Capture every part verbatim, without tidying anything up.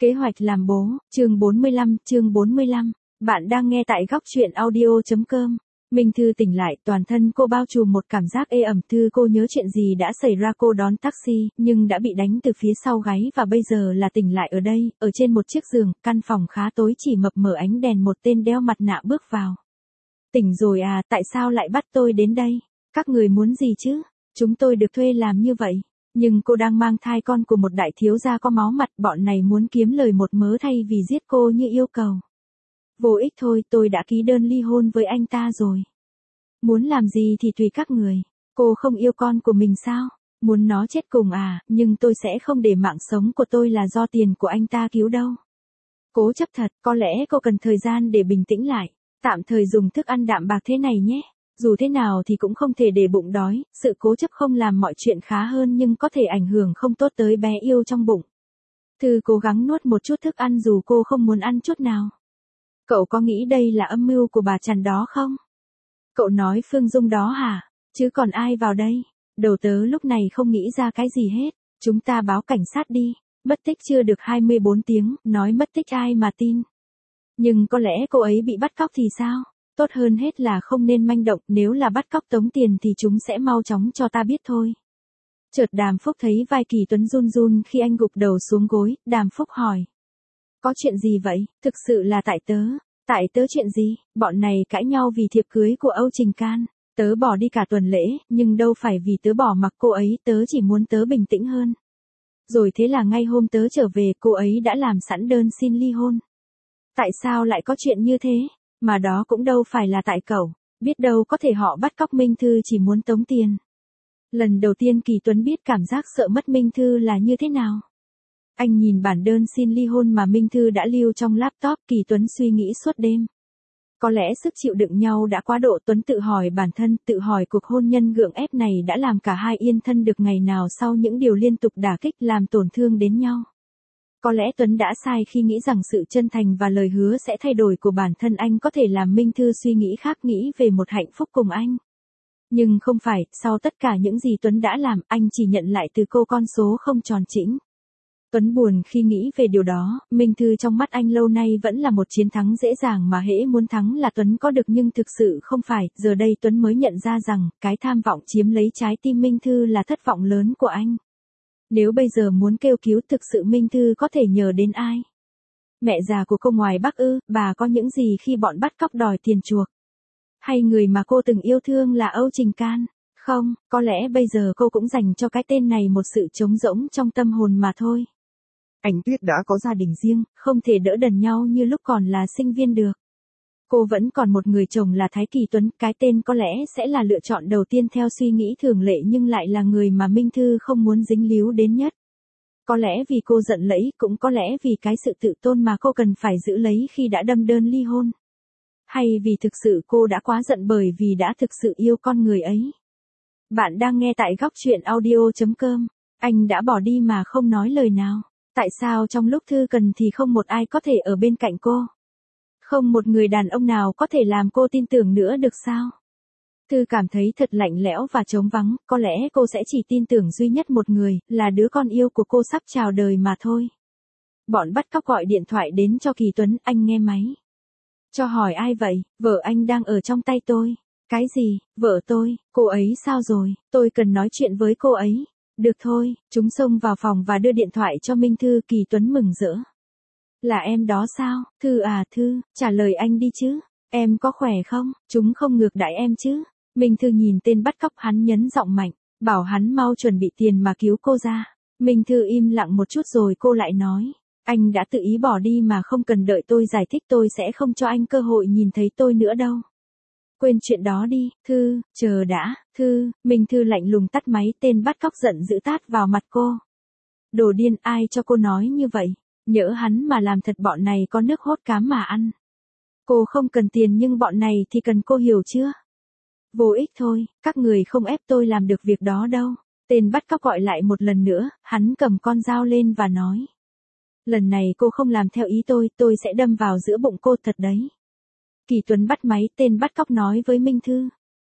Kế hoạch làm bố, chương bốn mươi lăm, chương bốn mươi lăm. Bạn đang nghe tại góc truyện audio chấm com. Minh Thư tỉnh lại, toàn thân cô bao trùm một cảm giác ê ẩm. Thư cô nhớ chuyện gì đã xảy ra. Cô đón taxi, nhưng đã bị đánh từ phía sau gáy và bây giờ là tỉnh lại ở đây, ở trên một chiếc giường, căn phòng khá tối chỉ mập mờ ánh đèn. Một tên đeo mặt nạ bước vào. Tỉnh rồi à, tại sao lại bắt tôi đến đây? Các người muốn gì chứ? Chúng tôi được thuê làm như vậy. Nhưng cô đang mang thai con của một đại thiếu gia có máu mặt, bọn này muốn kiếm lời một mớ thay vì giết cô như yêu cầu. Vô ích thôi, tôi đã ký đơn ly hôn với anh ta rồi. Muốn làm gì thì tùy các người. Cô không yêu con của mình sao? Muốn nó chết cùng à, nhưng tôi sẽ không để mạng sống của tôi là do tiền của anh ta cứu đâu. Cố chấp thật, có lẽ cô cần thời gian để bình tĩnh lại. Tạm thời dùng thức ăn đạm bạc thế này nhé. Dù thế nào thì cũng không thể để bụng đói, sự cố chấp không làm mọi chuyện khá hơn nhưng có thể ảnh hưởng không tốt tới bé yêu trong bụng. Thư cố gắng nuốt một chút thức ăn dù cô không muốn ăn chút nào. Cậu có nghĩ đây là âm mưu của bà Trần đó không? Cậu nói Phương Dung đó hả? Chứ còn ai vào đây? Đầu tớ lúc này không nghĩ ra cái gì hết. Chúng ta báo cảnh sát đi. Mất tích chưa được hai mươi bốn tiếng, nói mất tích ai mà tin. Nhưng có lẽ cô ấy bị bắt cóc thì sao? Tốt hơn hết là không nên manh động, nếu là bắt cóc tống tiền thì chúng sẽ mau chóng cho ta biết thôi. Chợt Đàm Phúc thấy vai Kỳ Tuấn run run khi anh gục đầu xuống gối, Đàm Phúc hỏi. Có chuyện gì vậy? Thực sự là tại tớ. Tại tớ chuyện gì? Bọn này cãi nhau vì thiệp cưới của Âu Trình Can. Tớ bỏ đi cả tuần lễ, nhưng đâu phải vì tớ bỏ mặc cô ấy, tớ chỉ muốn tớ bình tĩnh hơn. Rồi thế là ngay hôm tớ trở về, cô ấy đã làm sẵn đơn xin ly hôn. Tại sao lại có chuyện như thế? Mà đó cũng đâu phải là tại cậu, biết đâu có thể họ bắt cóc Minh Thư chỉ muốn tống tiền. Lần đầu tiên Kỳ Tuấn biết cảm giác sợ mất Minh Thư là như thế nào. Anh nhìn bản đơn xin ly hôn mà Minh Thư đã lưu trong laptop, Kỳ Tuấn suy nghĩ suốt đêm. Có lẽ sức chịu đựng nhau đã quá độ. Tuấn tự hỏi bản thân, tự hỏi cuộc hôn nhân gượng ép này đã làm cả hai yên thân được ngày nào sau những điều liên tục đả kích làm tổn thương đến nhau. Có lẽ Tuấn đã sai khi nghĩ rằng sự chân thành và lời hứa sẽ thay đổi của bản thân anh có thể làm Minh Thư suy nghĩ khác, nghĩ về một hạnh phúc cùng anh. Nhưng không phải, sau tất cả những gì Tuấn đã làm, anh chỉ nhận lại từ cô con số không tròn chỉnh. Tuấn buồn khi nghĩ về điều đó, Minh Thư trong mắt anh lâu nay vẫn là một chiến thắng dễ dàng mà hễ muốn thắng là Tuấn có được, nhưng thực sự không phải. Giờ đây Tuấn mới nhận ra rằng, cái tham vọng chiếm lấy trái tim Minh Thư là thất vọng lớn của anh. Nếu bây giờ muốn kêu cứu, thực sự Minh Thư có thể nhờ đến ai? Mẹ già của cô ngoài Bắc ư? Bà có những gì khi bọn bắt cóc đòi tiền chuộc? Hay người mà cô từng yêu thương là Âu Trình Can? Không, có lẽ bây giờ cô cũng dành cho cái tên này một sự trống rỗng trong tâm hồn mà thôi. Ảnh Tuyết đã có gia đình riêng, không thể đỡ đần nhau như lúc còn là sinh viên được. Cô vẫn còn một người chồng là Thái Kỳ Tuấn, cái tên có lẽ sẽ là lựa chọn đầu tiên theo suy nghĩ thường lệ nhưng lại là người mà Minh Thư không muốn dính líu đến nhất. Có lẽ vì cô giận lẫy, cũng có lẽ vì cái sự tự tôn mà cô cần phải giữ lấy khi đã đâm đơn ly hôn. Hay vì thực sự cô đã quá giận bởi vì đã thực sự yêu con người ấy. Bạn đang nghe tại góc truyện audio chấm com. Anh đã bỏ đi mà không nói lời nào. Tại sao trong lúc Thư cần thì không một ai có thể ở bên cạnh cô? Không một người đàn ông nào có thể làm cô tin tưởng nữa được sao? Thư cảm thấy thật lạnh lẽo và trống vắng, có lẽ cô sẽ chỉ tin tưởng duy nhất một người, là đứa con yêu của cô sắp chào đời mà thôi. Bọn bắt cóc gọi điện thoại đến cho Kỳ Tuấn, anh nghe máy. Cho hỏi ai vậy? Vợ anh đang ở trong tay tôi. Cái gì? Vợ tôi? Cô ấy sao rồi? Tôi cần nói chuyện với cô ấy. Được thôi, chúng xông vào phòng và đưa điện thoại cho Minh Thư. Kỳ Tuấn mừng rỡ. Là em đó sao? Thư à Thư, trả lời anh đi chứ. Em có khỏe không? Chúng không ngược đãi em chứ? Minh Thư nhìn tên bắt cóc, hắn nhấn giọng mạnh, bảo hắn mau chuẩn bị tiền mà cứu cô ra. Minh Thư im lặng một chút rồi cô lại nói. Anh đã tự ý bỏ đi mà không cần đợi tôi giải thích, tôi sẽ không cho anh cơ hội nhìn thấy tôi nữa đâu. Quên chuyện đó đi, Thư, chờ đã, Thư. Minh Thư lạnh lùng tắt máy, tên bắt cóc giận dữ tát vào mặt cô. Đồ điên, ai cho cô nói như vậy? Nhỡ hắn mà làm thật, bọn này có nước hốt cám mà ăn. Cô không cần tiền nhưng bọn này thì cần, cô hiểu chưa? Vô ích thôi, các người không ép tôi làm được việc đó đâu. Tên bắt cóc gọi lại một lần nữa, hắn cầm con dao lên và nói. Lần này cô không làm theo ý tôi, tôi sẽ đâm vào giữa bụng cô thật đấy. Kỳ Tuấn bắt máy, tên bắt cóc nói với Minh Thư.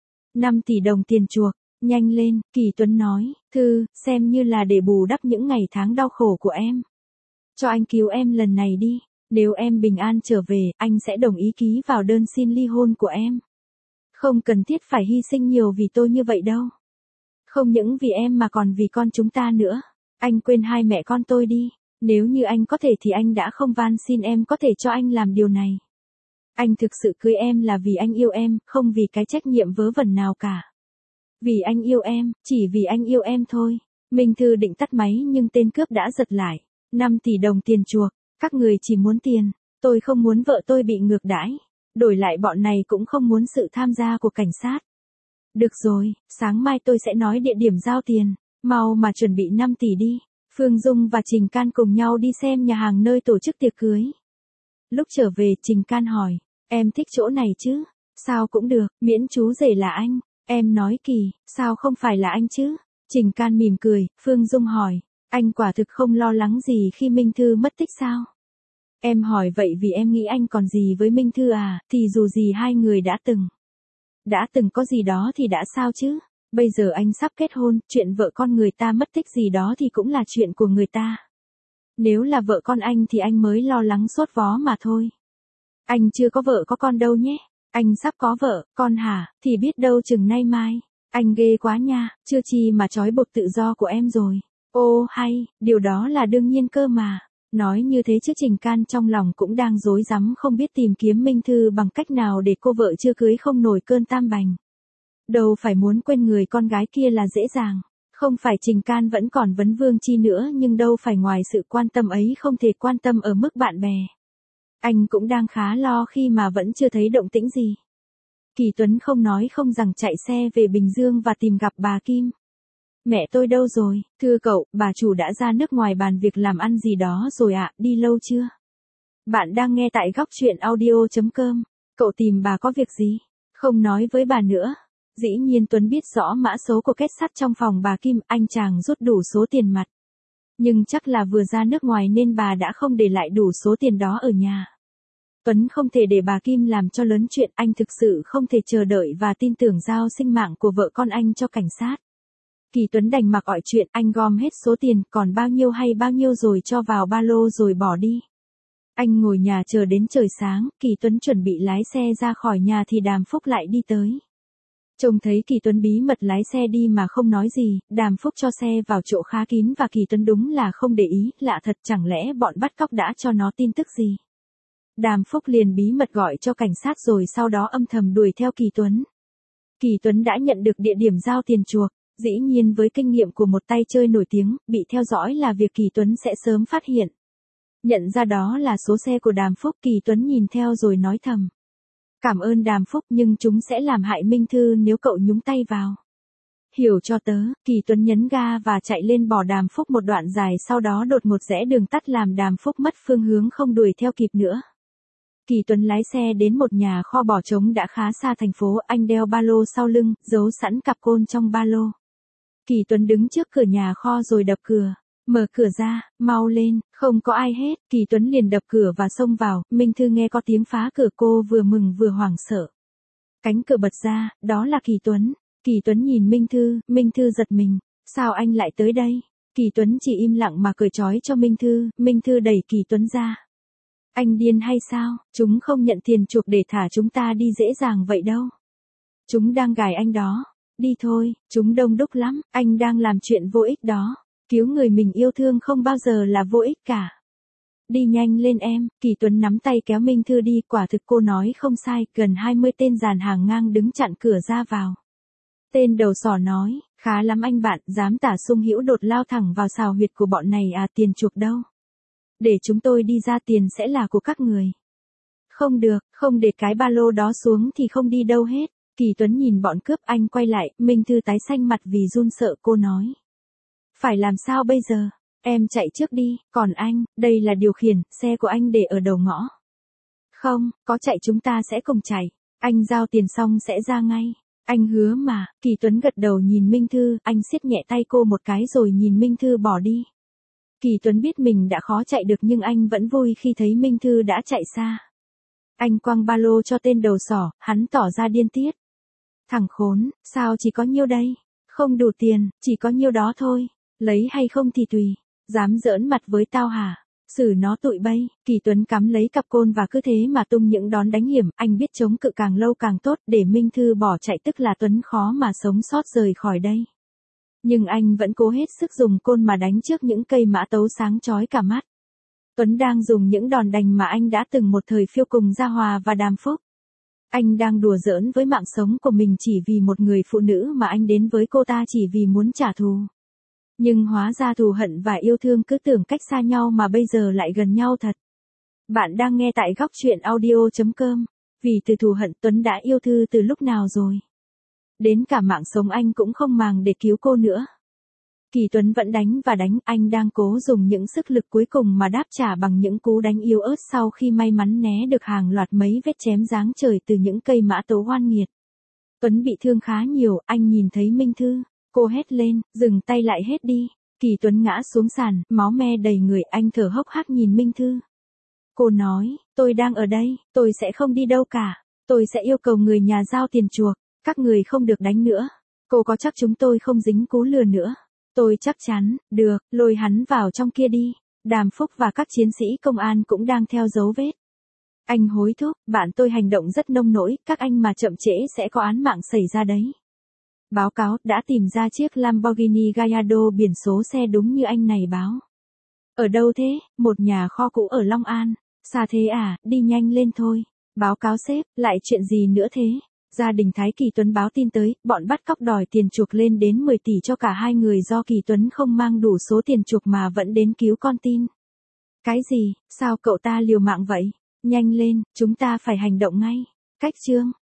năm tỷ đồng tiền chuộc, nhanh lên, Kỳ Tuấn nói. Thư, xem như là để bù đắp những ngày tháng đau khổ của em. cho anh cứu em lần này đi. Nếu em bình an trở về, anh sẽ đồng ý ký vào đơn xin ly hôn của em. Không cần thiết phải hy sinh nhiều vì tôi như vậy đâu. Không những vì em mà còn vì con chúng ta nữa. Anh quên hai mẹ con tôi đi. Nếu như anh có thể thì anh đã không van xin em có thể cho anh làm điều này. Anh thực sự cưới em là vì anh yêu em, không vì cái trách nhiệm vớ vẩn nào cả. Vì anh yêu em, chỉ vì anh yêu em thôi. Minh Thư định tắt máy nhưng tên cướp đã giật lại. năm tỷ đồng tiền chuộc, các người chỉ muốn tiền. Tôi không muốn vợ tôi bị ngược đãi. Đổi lại bọn này cũng không muốn sự tham gia của cảnh sát. Được rồi, sáng mai tôi sẽ nói địa điểm giao tiền. Mau mà chuẩn bị năm tỷ đi. Phương Dung và Trình Can cùng nhau đi xem nhà hàng nơi tổ chức tiệc cưới. Lúc trở về Trình Can hỏi, em thích chỗ này chứ? Sao cũng được, miễn chú rể là anh. Em nói kỳ, sao không phải là anh chứ? Trình Can mỉm cười, Phương Dung hỏi, anh quả thực không lo lắng gì khi Minh Thư mất tích sao? Em hỏi vậy vì em nghĩ anh còn gì với Minh Thư à, thì dù gì hai người đã từng. Đã từng có gì đó thì đã sao chứ? Bây giờ anh sắp kết hôn, chuyện vợ con người ta mất tích gì đó thì cũng là chuyện của người ta. Nếu là vợ con anh thì anh mới lo lắng sốt vó mà thôi. Anh chưa có vợ có con đâu nhé. Anh sắp có vợ, con hả, thì biết đâu chừng nay mai. Anh ghê quá nha, chưa chi mà trói buộc tự do của em rồi. Ô hay, điều đó là đương nhiên cơ mà. Nói như thế chứ Trình Can trong lòng cũng đang rối rắm không biết tìm kiếm Minh Thư bằng cách nào để cô vợ chưa cưới không nổi cơn tam bành. Đâu phải muốn quên người con gái kia là dễ dàng. Không phải Trình Can vẫn còn vấn vương chi nữa nhưng đâu phải ngoài sự quan tâm ấy không thể quan tâm ở mức bạn bè. Anh cũng đang khá lo khi mà vẫn chưa thấy động tĩnh gì. Kỳ Tuấn không nói không rằng chạy xe về Bình Dương và tìm gặp bà Kim. Mẹ tôi đâu rồi, thưa cậu, bà chủ đã ra nước ngoài bàn việc làm ăn gì đó rồi ạ, à, đi lâu chưa? Bạn đang nghe tại góc chuyện audio chấm com, cậu tìm bà có việc gì? Không nói với bà nữa. Dĩ nhiên Tuấn biết rõ mã số của kết sắt trong phòng bà Kim, anh chàng rút đủ số tiền mặt. Nhưng chắc là vừa ra nước ngoài nên bà đã không để lại đủ số tiền đó ở nhà. Tuấn không thể để bà Kim làm cho lớn chuyện, anh thực sự không thể chờ đợi và tin tưởng giao sinh mạng của vợ con anh cho cảnh sát. Kỳ Tuấn đành mặc mọi chuyện, anh gom hết số tiền, còn bao nhiêu hay bao nhiêu rồi cho vào ba lô rồi bỏ đi. Anh ngồi nhà chờ đến trời sáng, Kỳ Tuấn chuẩn bị lái xe ra khỏi nhà thì Đàm Phúc lại đi tới. Trông thấy Kỳ Tuấn bí mật lái xe đi mà không nói gì, Đàm Phúc cho xe vào chỗ khá kín và Kỳ Tuấn đúng là không để ý, lạ thật chẳng lẽ bọn bắt cóc đã cho nó tin tức gì. Đàm Phúc liền bí mật gọi cho cảnh sát rồi sau đó âm thầm đuổi theo Kỳ Tuấn. Kỳ Tuấn đã nhận được địa điểm giao tiền chuộc, dĩ nhiên với kinh nghiệm của một tay chơi nổi tiếng, bị theo dõi là việc Kỳ Tuấn sẽ sớm phát hiện. Nhận ra đó là số xe của Đàm Phúc, Kỳ Tuấn nhìn theo rồi nói thầm. Cảm ơn Đàm Phúc nhưng chúng sẽ làm hại Minh Thư nếu cậu nhúng tay vào. Hiểu cho tớ, Kỳ Tuấn nhấn ga và chạy lên bỏ Đàm Phúc một đoạn dài sau đó đột ngột rẽ đường tắt làm Đàm Phúc mất phương hướng không đuổi theo kịp nữa. Kỳ Tuấn lái xe đến một nhà kho bỏ trống đã khá xa thành phố, anh đeo ba lô sau lưng, giấu sẵn cặp côn trong ba lô. Kỳ Tuấn đứng trước cửa nhà kho rồi đập cửa. Mở cửa ra, mau lên, không có ai hết. Kỳ Tuấn liền đập cửa và xông vào, Minh Thư nghe có tiếng phá cửa cô vừa mừng vừa hoảng sợ. Cánh cửa bật ra, đó là Kỳ Tuấn. Kỳ Tuấn nhìn Minh Thư, Minh Thư giật mình. Sao anh lại tới đây? Kỳ Tuấn chỉ im lặng mà cười trói cho Minh Thư, Minh Thư đẩy Kỳ Tuấn ra. Anh điên hay sao? Chúng không nhận tiền chuộc để thả chúng ta đi dễ dàng vậy đâu. Chúng đang gài anh đó. Đi thôi, chúng đông đúc lắm, anh đang làm chuyện vô ích đó. Cứu người mình yêu thương không bao giờ là vô ích cả. Đi nhanh lên em, Kỳ Tuấn nắm tay kéo Minh Thư đi, quả thực cô nói không sai, gần hai mươi tên dàn hàng ngang đứng chặn cửa ra vào. Tên đầu sỏ nói, khá lắm anh bạn, dám tả sung hữu đột lao thẳng vào xào huyệt của bọn này à, tiền chuộc đâu. Để chúng tôi đi ra, tiền sẽ là của các người. Không được, không để cái ba lô đó xuống thì không đi đâu hết. Kỳ Tuấn nhìn bọn cướp, anh quay lại, Minh Thư tái xanh mặt vì run sợ, cô nói. Phải làm sao bây giờ? Em chạy trước đi, còn anh, đây là điều khiển, xe của anh để ở đầu ngõ. Không, có chạy chúng ta sẽ cùng chạy, anh giao tiền xong sẽ ra ngay. Anh hứa mà, Kỳ Tuấn gật đầu nhìn Minh Thư, anh siết nhẹ tay cô một cái rồi nhìn Minh Thư bỏ đi. Kỳ Tuấn biết mình đã khó chạy được nhưng anh vẫn vui khi thấy Minh Thư đã chạy xa. Anh quăng ba lô cho tên đầu sỏ, hắn tỏ ra điên tiết. Thằng khốn, sao chỉ có nhiêu đây? Không đủ tiền, chỉ có nhiêu đó thôi. Lấy hay không thì tùy. Dám giỡn mặt với tao hả? Xử nó tụi bay, Kỳ Tuấn cắm lấy cặp côn và cứ thế mà tung những đòn đánh hiểm, anh biết chống cự càng lâu càng tốt, để Minh Thư bỏ chạy tức là Tuấn khó mà sống sót rời khỏi đây. Nhưng anh vẫn cố hết sức dùng côn mà đánh trước những cây mã tấu sáng chói cả mắt. Tuấn đang dùng những đòn đánh mà anh đã từng một thời phiêu cùng Gia Hòa và Đàm Phúc. Anh đang đùa giỡn với mạng sống của mình chỉ vì một người phụ nữ mà anh đến với cô ta chỉ vì muốn trả thù. Nhưng hóa ra thù hận và yêu thương cứ tưởng cách xa nhau mà bây giờ lại gần nhau thật. Bạn đang nghe tại góc truyện audio chấm com. Vì từ thù hận Tuấn đã yêu Thư từ lúc nào rồi. Đến cả mạng sống anh cũng không màng để cứu cô nữa. Kỳ Tuấn vẫn đánh và đánh, anh đang cố dùng những sức lực cuối cùng mà đáp trả bằng những cú đánh yếu ớt sau khi may mắn né được hàng loạt mấy vết chém giáng trời từ những cây mã tấu oan nghiệt. Tuấn bị thương khá nhiều, anh nhìn thấy Minh Thư, cô hét lên, dừng tay lại hết đi. Kỳ Tuấn ngã xuống sàn, máu me đầy người, anh thở hốc hác nhìn Minh Thư. Cô nói, tôi đang ở đây, tôi sẽ không đi đâu cả, tôi sẽ yêu cầu người nhà giao tiền chuộc, các người không được đánh nữa. Cô có chắc chúng tôi không dính cú lừa nữa? Tôi chắc chắn, được, lôi hắn vào trong kia đi. Đàm Phúc và các chiến sĩ công an cũng đang theo dấu vết. Anh hối thúc, bạn tôi hành động rất nông nỗi, các anh mà chậm trễ sẽ có án mạng xảy ra đấy. Báo cáo, đã tìm ra chiếc Lamborghini Gallardo biển số xe đúng như anh này báo. Ở đâu thế? Một nhà kho cũ ở Long An. Xa thế à, đi nhanh lên thôi. Báo cáo sếp, lại chuyện gì nữa thế? Gia đình Thái Kỳ Tuấn báo tin tới, bọn bắt cóc đòi tiền chuộc lên đến mười tỷ cho cả hai người do Kỳ Tuấn không mang đủ số tiền chuộc mà vẫn đến cứu con tin. Cái gì, sao cậu ta liều mạng vậy? Nhanh lên, chúng ta phải hành động ngay. Cách chương